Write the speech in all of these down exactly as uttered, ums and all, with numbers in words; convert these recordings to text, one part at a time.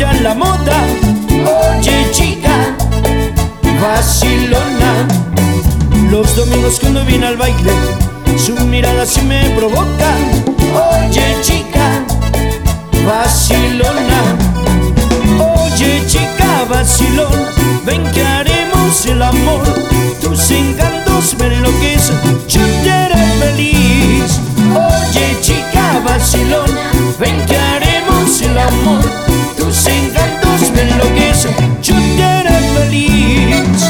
viste a la moda. Oye chica, vacilona. Los domingos cuando viene al baile, su mirada sí me provoca. Oye chica, vacilona. Oye chica, vacilona, ven que haremos el amor. Tus encantos me enloquecen, yo te haré feliz. Oye chica, vacilona, ven que haremos el amor. Tus encantos me enloquecen, yo te haré feliz.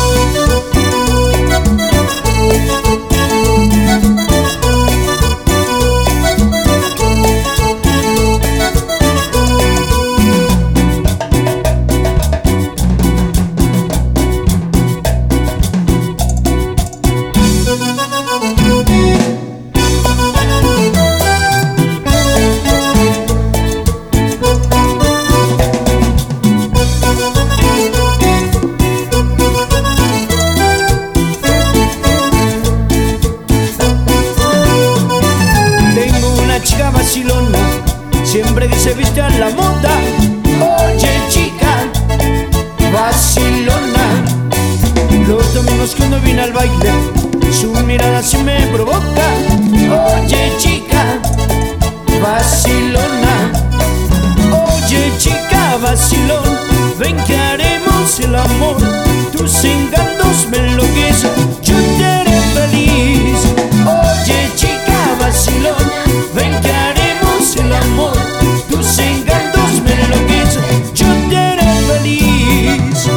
Siempre que se viste a la moda. Oye chica, vacilona. Los domingos cuando viene al baile, su mirada sí me provoca. Oye chica, vacilona. Oye chica, vacilona, ven que haremos el amor. Tus encantos me enloquecen, yo te haré feliz. Oye chica, vacilona, ven que haremos el amor. Tus encantos me enloquecen, yo te haré feliz.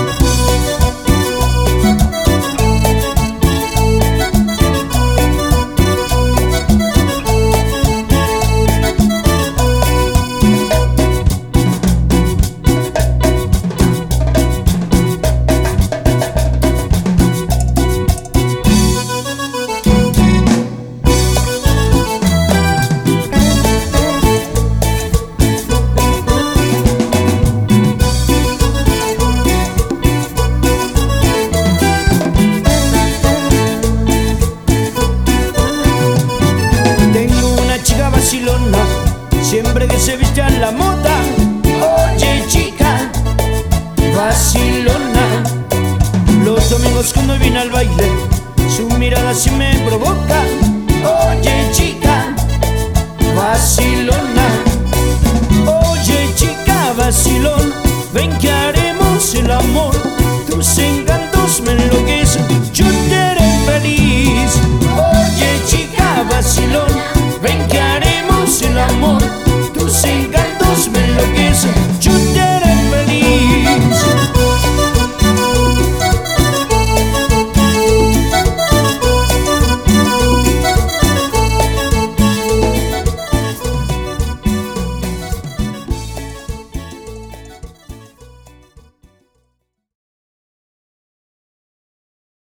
Siempre que se viste a la moda. Oye chica, vacilona. Los domingos cuando viene al baile, su mirada sí me provoca. Oye chica, vacilona. Oye chica, vacilona, ven que haremos el amor. Tú